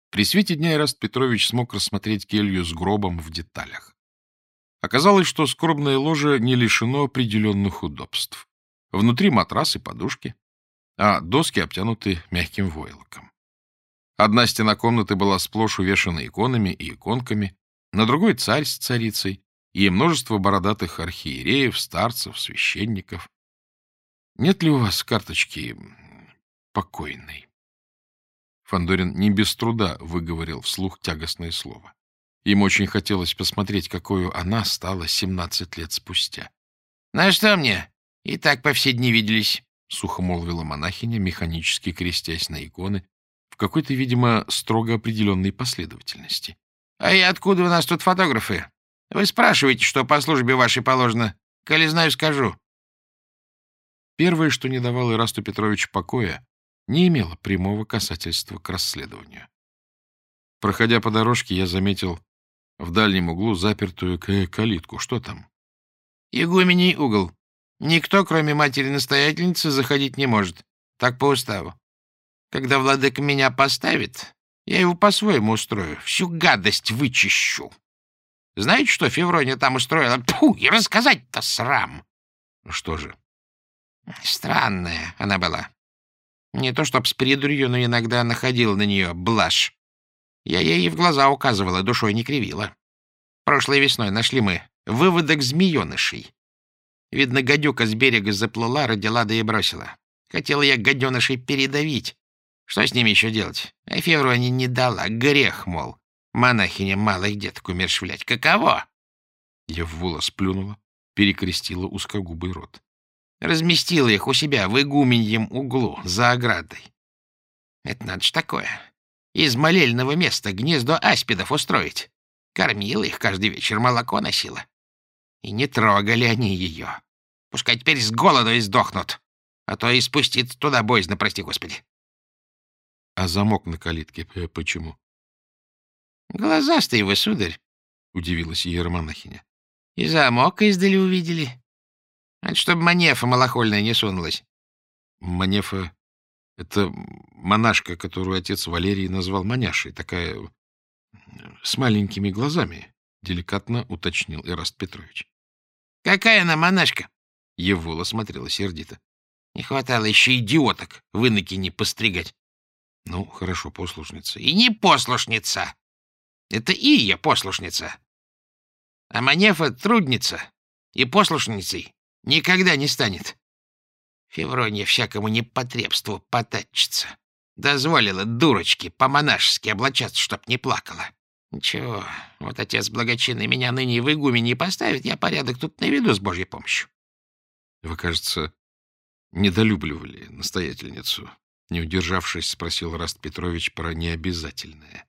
При свете дня Ираст Петрович смог рассмотреть келью с гробом в деталях. Оказалось, что скорбное ложе не лишено определенных удобств. Внутри матрас и подушки, а доски обтянуты мягким войлоком. Одна стена комнаты была сплошь увешана иконами и иконками, на другой — царь с царицей и множество бородатых архиереев, старцев, священников. Нет ли у вас карточки покойной? Фандорин не без труда выговорил вслух тягостное слово. Им очень хотелось посмотреть, какую она стала 17 лет спустя. — На что мне? И так по все дни виделись, — сухо молвила монахиня, механически крестясь на иконы в какой-то, видимо, строго определенной последовательности. — А и откуда у нас тут фотографы? Вы спрашиваете, что по службе вашей положено. Коли знаю, скажу. Первое, что не давало Ирасту Петровичу покоя, не имело прямого касательства к расследованию. Проходя по дорожке, я заметил в дальнем углу запертую калитку. Что там? Игумений угол. Никто, кроме матери-настоятельницы, заходить не может. Так по уставу. Когда владыка меня поставит, я его по-своему устрою. Всю гадость вычищу. Знаете, что Феврония там устроила? Тьфу, и рассказать-то срам. Что же? Странная она была. Не то чтоб с придурью, но иногда находила на нее блажь. Я ей в глаза указывала, душой не кривила. Прошлой весной нашли мы выводок змеенышей. Видно, гадюка с берега заплыла, родила да и бросила. Хотела я гаденышей передавить. Что с ними еще делать? А Феврония не дала. Грех, мол. Монахиня малых деток умерщвлять. Каково? Еввула сплюнула, перекрестила узкогубый рот. Разместила их у себя в игуменьем углу, за оградой. Это надо ж такое. Из молельного места гнездо аспидов устроить. Кормила их каждый вечер, молоко носила. И не трогали они ее. Пускай теперь с голоду и сдохнут, а то и спуститься туда боязно, прости господи. А замок на калитке почему? Глазастый вы, сударь, — удивилась иеромонахиня. И замок издали увидели. Это чтобы Манефа малохольная не сунулась. Манефа — это монашка, которую отец Валерий назвал маняшей, такая с маленькими глазами, — деликатно уточнил Ираст Петрович. — Какая она монашка? — Еввула смотрела сердито. — Не хватало еще идиоток в инокине постригать. — Ну, хорошо, послушница. — И не послушница. Это Ия послушница. А Манефа трудница и послушницей никогда не станет. Феврония всякому непотребству потачится. Дозволила дурочке по-монашески облачаться, чтоб не плакала. Ничего, вот отец благочинный меня ныне в игумене поставит, я порядок тут наведу с Божьей помощью. Вы, кажется, недолюбливали настоятельницу, не удержавшись, спросил Ираст Петрович про необязательное.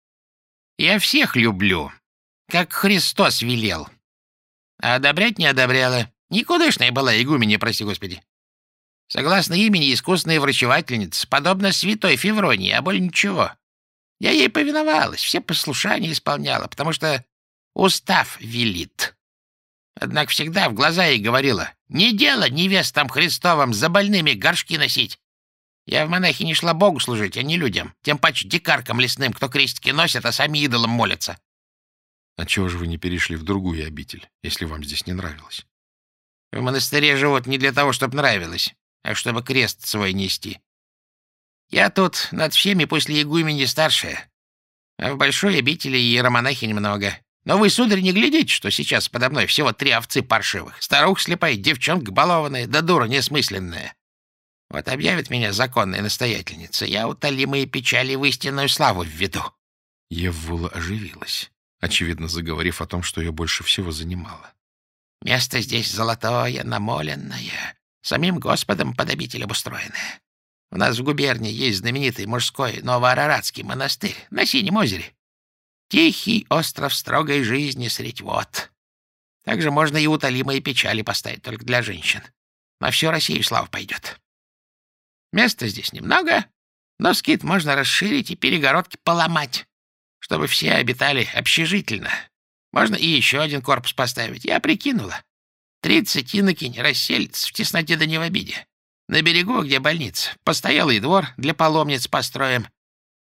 Я всех люблю, как Христос велел. А одобрять не одобряла. Никудышная была игуменья, прости господи. Согласно имени, искусная врачевательница, подобно святой Февронии, а более ничего. Я ей повиновалась, все послушания исполняла, потому что устав велит. Однако всегда в глаза ей говорила: не дело невестам Христовым за больными горшки носить. Я в монахи не шла Богу служить, а не людям, тем паче дикаркам лесным, кто крестики носят, а сами идолам молятся. А чего же вы не перешли в другую обитель, если вам здесь не нравилось? В монастыре живут не для того, чтобы нравилось, а чтобы крест свой нести. Я тут над всеми после игумени старшая, а в большой обители иеромонахинь много. Но вы, сударь, не глядите, что сейчас подо мной всего 3 овцы паршивых, старуха слепая, девчонка балованная, да дура несмысленная. Вот объявит меня законная настоятельница, я утолимые печали в истинную славу введу. Еввула оживилась, очевидно заговорив о том, что ее больше всего занимало. Место здесь золотое, намоленное, самим Господом под обитель обустроенное. У нас в губернии есть знаменитый мужской Новоараратский монастырь на Синем озере. Тихий остров строгой жизни средь вод. Также можно и утолимые печали поставить только для женщин. На всю Россию слава пойдет. Места здесь немного, но скит можно расширить и перегородки поломать, чтобы все обитали общежительно. Можно и еще один корпус поставить. Я прикинула. 30 инокинь расселится в тесноте да не в обиде. На берегу, где больница, постоялый двор для паломниц построим.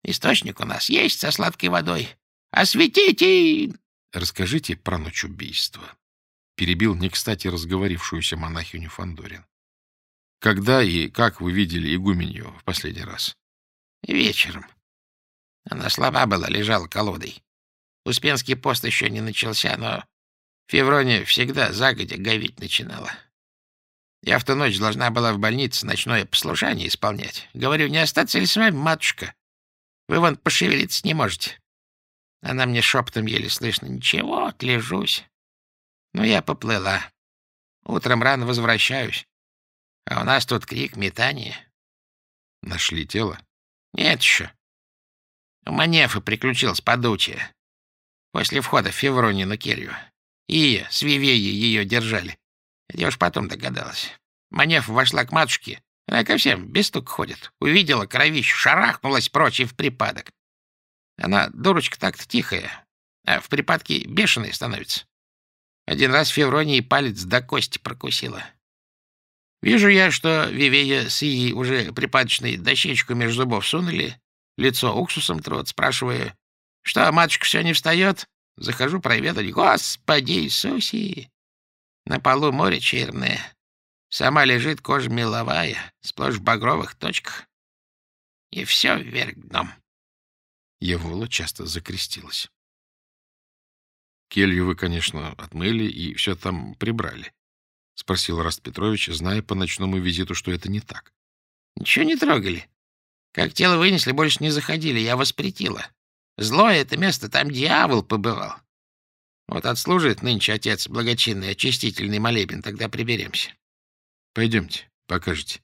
Источник у нас есть со сладкой водой. Осветите!» «Расскажите про ночь убийства», — перебил не кстати разговорившуюся монахиню Фандорин. «Когда и как вы видели игуменью в последний раз?» «Вечером. Она слаба была, лежала колодой. Успенский пост еще не начался, но Феврония всегда загодя говить начинала. Я в ту ночь должна была в больнице ночное послушание исполнять. Говорю, не остаться ли с вами, матушка? Вы вон пошевелиться не можете». Она мне шепотом еле слышно: «Ничего, отлежусь». Ну, я поплыла. Утром рано возвращаюсь. А у нас тут крик, метание. Нашли тело? Нет еще. У Манефы приключилось подучие. После входа в Февронину келью. Ия с Вивеей ее держали. Я уж потом догадалась. Манефа вошла к матушке. Она ко всем без стука ходит. Увидела кровищу, шарахнулась прочь и в припадок. Она, дурочка, так-то тихая, а в припадке бешеная становится. Один раз Февронии палец до кости прокусила. Вижу я, что Вивея с Ией уже припадочной дощечку между зубов сунули, лицо уксусом трут, спрашивая, что, матушка все не встает? Захожу проведать. Господи Иисусе! На полу море черное. Сама лежит кожа меловая, сплошь в багровых точках. И все вверх дном. Евола часто закрестилась. «Келью вы, конечно, отмыли и все там прибрали?» — спросил Раст Петрович, зная по ночному визиту, что это не так. «Ничего не трогали. Как тело вынесли, больше не заходили, я воспретила. Злое это место, там дьявол побывал. Вот отслужит нынче отец благочинный очистительный молебен, тогда приберемся». «Пойдемте, покажете».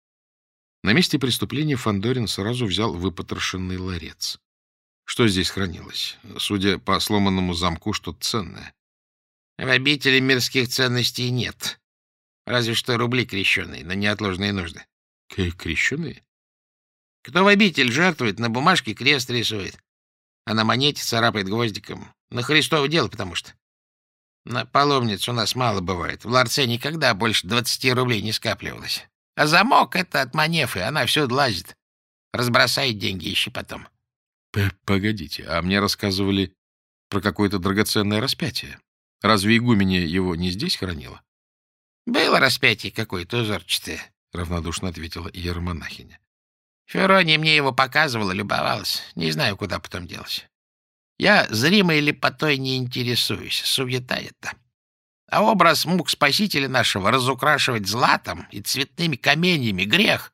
На месте преступления Фандорин сразу взял выпотрошенный ларец. Что здесь хранилось? Судя по сломанному замку, что-то ценное. В обители мирских ценностей нет. Разве что рубли крещеные на неотложные нужды. Крещеные? Кто в обитель жертвует, на бумажке крест рисует, а на монете царапает гвоздиком. На Христово дело, потому что. На паломниц у нас мало бывает. В ларце никогда больше 20 рублей не скапливалось. А замок — это от Манефы, она всюду лазит. Разбросает деньги, ищи потом. Погодите, а мне рассказывали про какое-то драгоценное распятие. Разве игуменья его не здесь хранила? — Было распятие какое-то узорчатое, — равнодушно ответила иеромонахиня. Феврония мне его показывала, любовалась. Не знаю, куда потом делась. Я зримой лепотой не интересуюсь, суета это. А образ мук Спасителя нашего разукрашивать златом и цветными каменьями — грех.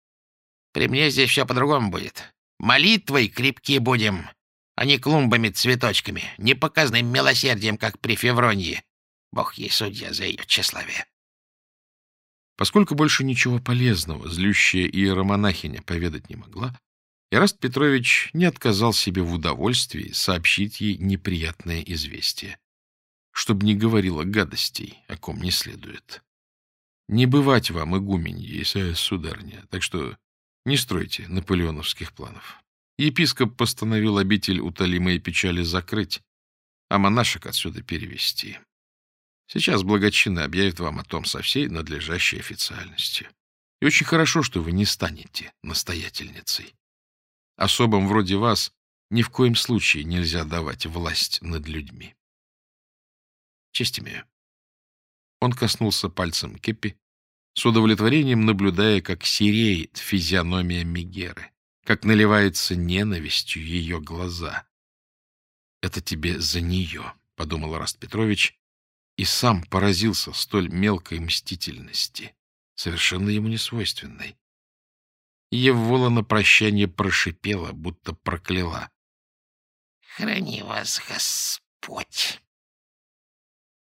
При мне здесь все по-другому будет. Молитвой крепки будем, а не клумбами-цветочками, не показным милосердием, как при Февронии. Бог ей судья за ее тщеславие. Поскольку больше ничего полезного злющая иеромонахиня поведать не могла, Эраст Петрович не отказал себе в удовольствии сообщить ей неприятное известие, чтобы не говорила гадостей, о ком не следует. Не бывать вам, игуменье, сударыня, так что не стройте наполеоновских планов. Епископ постановил обитель утолимой печали закрыть, а монашек отсюда перевести. Сейчас благочинно объявит вам о том со всей надлежащей официальностью. И очень хорошо, что вы не станете настоятельницей. Особам вроде вас ни в коем случае нельзя давать власть над людьми. Честь имею. Он коснулся пальцем кепи, с удовлетворением наблюдая, как сереет физиономия Мегеры, как наливается ненавистью ее глаза. «Это тебе за нее», — подумал Эраст Петрович, и сам поразился столь мелкой мстительности, совершенно ему несвойственной. Еввола на прощание прошипела, будто прокляла. «Храни вас, Господь!»